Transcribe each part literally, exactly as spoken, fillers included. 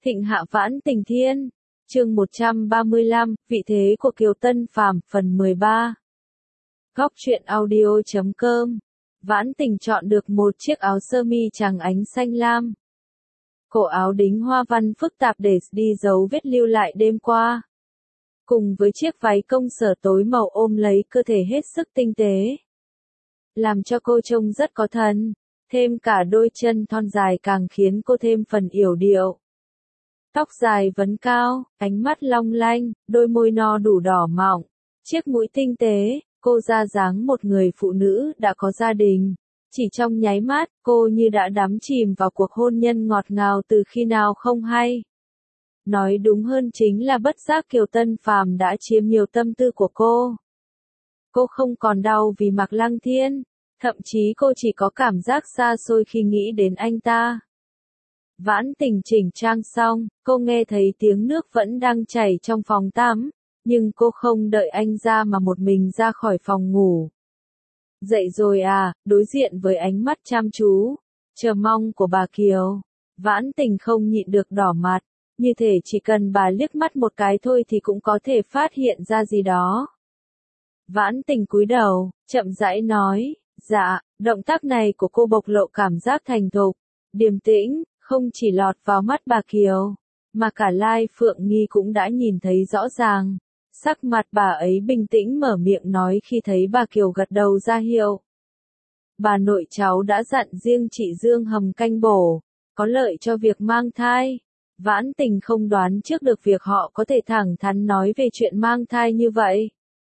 Thịnh hạ vãn tình thiên, chương một trăm ba mươi lăm, vị thế của Kiều Tân Phàm, phần mười ba. Góc truyện audio chấm com. Vãn tình chọn được một chiếc áo sơ mi trắng ánh xanh lam. Cổ áo đính hoa văn phức tạp để đi dấu vết lưu lại đêm qua. Cùng với chiếc váy công sở tối màu ôm lấy cơ thể hết sức tinh tế. Làm cho cô trông rất có thần, thêm cả đôi chân thon dài càng khiến cô thêm phần yểu điệu. Tóc dài vấn cao, ánh mắt long lanh, đôi môi no đủ đỏ mọng, chiếc mũi tinh tế, cô ra dáng một người phụ nữ đã có gia đình. Chỉ trong nháy mắt, cô như đã đắm chìm vào cuộc hôn nhân ngọt ngào từ khi nào không hay. Nói đúng hơn chính là bất giác Kiều Tân Phàm đã chiếm nhiều tâm tư của cô. Cô không còn đau vì Mạc Lăng Thiên, thậm chí cô chỉ có cảm giác xa xôi khi nghĩ đến anh ta. Vãn tình chỉnh trang xong, cô nghe thấy tiếng nước vẫn đang chảy trong phòng tắm, nhưng cô không đợi anh ra mà một mình ra khỏi phòng ngủ. Dậy rồi à, đối diện với ánh mắt chăm chú, chờ mong của bà Kiều, Vãn tình không nhịn được đỏ mặt, như thể chỉ cần bà liếc mắt một cái thôi thì cũng có thể phát hiện ra gì đó. Vãn tình cúi đầu, chậm rãi nói, dạ, động tác này của cô bộc lộ cảm giác thành thục, điềm tĩnh, không chỉ lọt vào mắt bà Kiều, mà cả Lai Phượng Nghi cũng đã nhìn thấy rõ ràng. Sắc mặt bà ấy bình tĩnh mở miệng nói khi thấy bà Kiều gật đầu ra hiệu. Bà nội cháu đã dặn riêng chị Dương hầm canh bổ, có lợi cho việc mang thai. Vãn tình không đoán trước được việc họ có thể thẳng thắn nói về chuyện mang thai như vậy.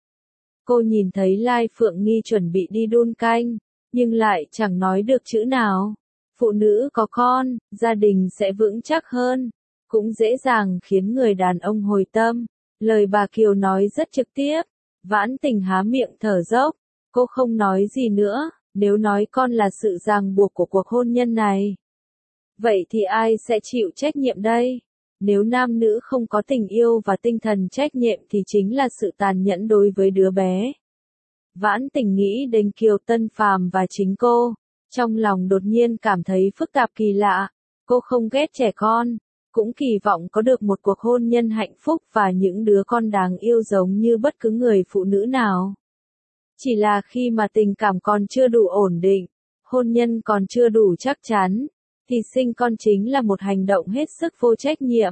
Cô nhìn thấy Lai Phượng Nghi chuẩn bị đi đun canh, nhưng lại chẳng nói được chữ nào. Phụ nữ có con, gia đình sẽ vững chắc hơn, cũng dễ dàng khiến người đàn ông hồi tâm. Lời bà Kiều nói rất trực tiếp, Vãn tình há miệng thở dốc, cô không nói gì nữa, nếu nói con là sự ràng buộc của cuộc hôn nhân này. Vậy thì ai sẽ chịu trách nhiệm đây? Nếu nam nữ không có tình yêu và tinh thần trách nhiệm thì chính là sự tàn nhẫn đối với đứa bé. Vãn tình nghĩ đến Kiều Tân Phàm và chính cô, trong lòng đột nhiên cảm thấy phức tạp kỳ lạ, cô không ghét trẻ con. Cũng kỳ vọng có được một cuộc hôn nhân hạnh phúc và những đứa con đáng yêu giống như bất cứ người phụ nữ nào. Chỉ là khi mà tình cảm còn chưa đủ ổn định, hôn nhân còn chưa đủ chắc chắn, thì sinh con chính là một hành động hết sức vô trách nhiệm.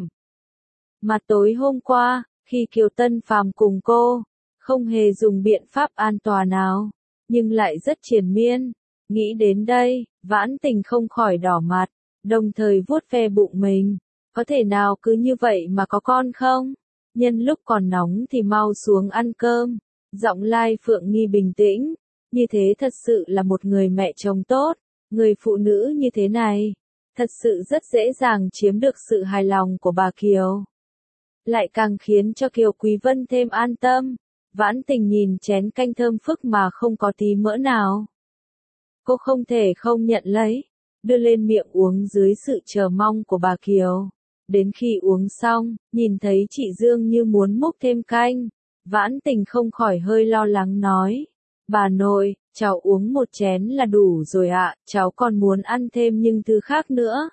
Mà tối hôm qua, khi Kiều Tân Phàm cùng cô, không hề dùng biện pháp an toàn nào, nhưng lại rất triền miên. Nghĩ đến đây, Vãn tình không khỏi đỏ mặt, đồng thời vuốt ve bụng mình. Có thể nào cứ như vậy mà có con không? Nhân lúc còn nóng thì mau xuống ăn cơm. Giọng Lai Phượng Nghi bình tĩnh, như thế thật sự là một người mẹ chồng tốt. Người phụ nữ như thế này, thật sự rất dễ dàng chiếm được sự hài lòng của bà Kiều. Lại càng khiến cho Kiều Quý Vân thêm an tâm. Vãn tình nhìn chén canh thơm phức mà không có tí mỡ nào. Cô không thể không nhận lấy, đưa lên miệng uống dưới sự chờ mong của bà Kiều. Đến khi uống xong, nhìn thấy chị Dương như muốn múc thêm canh, Vãn tình không khỏi hơi lo lắng nói. Bà nội, cháu uống một chén là đủ rồi ạ, cháu còn muốn ăn thêm nhưng thứ khác nữa.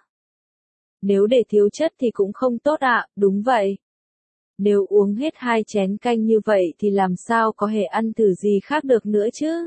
Nếu để thiếu chất thì cũng không tốt ạ, đúng vậy. Nếu uống hết hai chén canh như vậy thì làm sao có thể ăn thử gì khác được nữa chứ?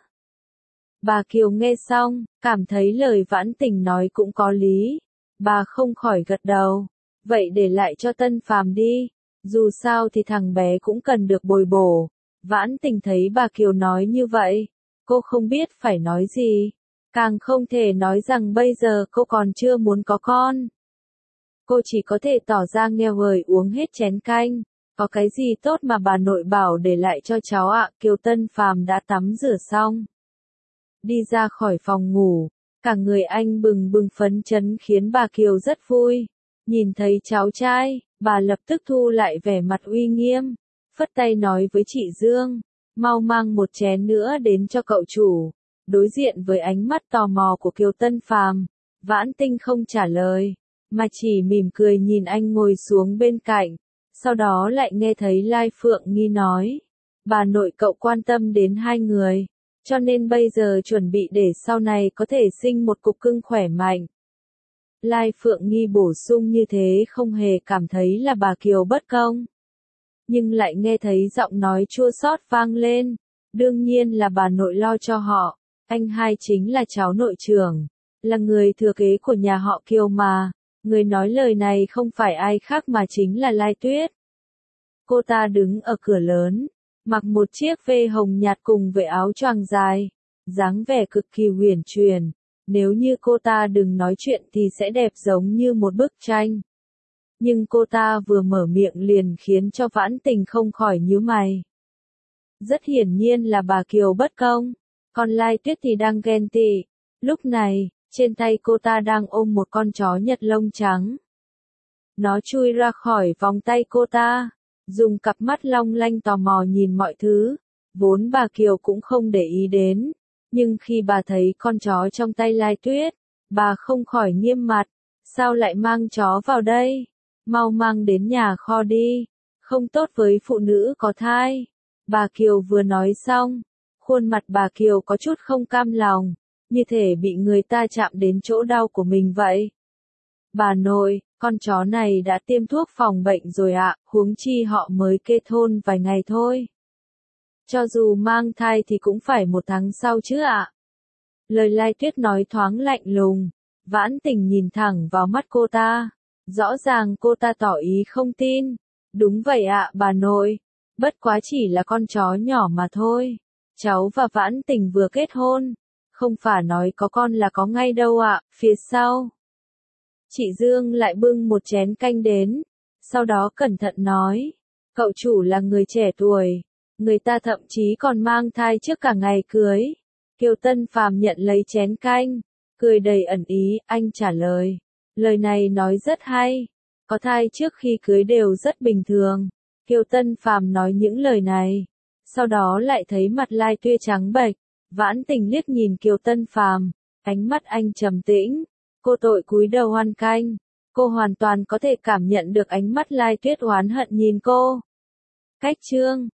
Bà Kiều nghe xong, cảm thấy lời Vãn tình nói cũng có lý. Bà không khỏi gật đầu. Vậy để lại cho Tân Phàm đi, dù sao thì thằng bé cũng cần được bồi bổ. Vãn tình thấy bà Kiều nói như vậy, cô không biết phải nói gì, càng không thể nói rằng bây giờ cô còn chưa muốn có con. Cô chỉ có thể tỏ ra nghèo vời uống hết chén canh, có cái gì tốt mà bà nội bảo để lại cho cháu ạ. Kiều Tân Phàm đã tắm rửa xong, đi ra khỏi phòng ngủ, cả người anh bừng bừng phấn chấn khiến bà Kiều rất vui. Nhìn thấy cháu trai, bà lập tức thu lại vẻ mặt uy nghiêm, phất tay nói với chị Dương, mau mang một chén nữa đến cho cậu chủ. Đối diện với ánh mắt tò mò của Kiều Tân Phàm, Vãn tình không trả lời, mà chỉ mỉm cười nhìn anh ngồi xuống bên cạnh, sau đó lại nghe thấy Lai Phượng Nghi nói, bà nội cậu quan tâm đến hai người, cho nên bây giờ chuẩn bị để sau này có thể sinh một cục cưng khỏe mạnh. Lai Phượng Nghi bổ sung như thế không hề cảm thấy là bà Kiều bất công. Nhưng lại nghe thấy giọng nói chua xót vang lên. Đương nhiên là bà nội lo cho họ. Anh hai chính là cháu nội trưởng. Là người thừa kế của nhà họ Kiều mà. Người nói lời này không phải ai khác mà chính là Lai Tuyết. Cô ta đứng ở cửa lớn. Mặc một chiếc vê hồng nhạt cùng với áo choàng dài. Dáng vẻ cực kỳ huyền truyền. Nếu như cô ta đừng nói chuyện thì sẽ đẹp giống như một bức tranh. Nhưng cô ta vừa mở miệng liền khiến cho Vãn Tình không khỏi nhíu mày. Rất hiển nhiên là bà Kiều bất công, còn Lai Tuyết thì đang ghen tị. Lúc này, trên tay cô ta đang ôm một con chó Nhật lông trắng. Nó chui ra khỏi vòng tay cô ta, dùng cặp mắt long lanh tò mò nhìn mọi thứ. Vốn bà Kiều cũng không để ý đến, nhưng khi bà thấy con chó trong tay Lai Tuyết, bà không khỏi nghiêm mặt. Sao lại mang chó vào đây? Mau mang đến nhà kho đi, không tốt với phụ nữ có thai. Bà Kiều vừa nói xong, khuôn mặt bà Kiều có chút không cam lòng, như thể bị người ta chạm đến chỗ đau của mình vậy. Bà nội, con chó này đã tiêm thuốc phòng bệnh rồi ạ, huống chi họ mới kết hôn vài ngày thôi. Cho dù mang thai thì cũng phải một tháng sau chứ ạ. Lời Lai Tuyết nói thoáng lạnh lùng, Vãn Tình nhìn thẳng vào mắt cô ta. Rõ ràng cô ta tỏ ý không tin. Đúng vậy ạ bà nội, bất quá chỉ là con chó nhỏ mà thôi. Cháu và Vãn Tình vừa kết hôn, không phải nói có con là có ngay đâu ạ. Phía sau, chị Dương lại bưng một chén canh đến, sau đó cẩn thận nói, cậu chủ là người trẻ tuổi, người ta thậm chí còn mang thai trước cả ngày cưới. Kiều Tân Phàm nhận lấy chén canh, cười đầy ẩn ý, anh trả lời. Lời này nói rất hay, có thai trước khi cưới đều rất bình thường. Kiều Tân Phàm nói những lời này, sau đó lại thấy mặt Lai Tuyết trắng bệch. Vãn Tình liếc nhìn Kiều Tân Phàm, ánh mắt anh trầm tĩnh. Cô tội cúi đầu ăn canh, cô hoàn toàn có thể cảm nhận được ánh mắt Lai Tuyết oán hận nhìn cô. Cách chương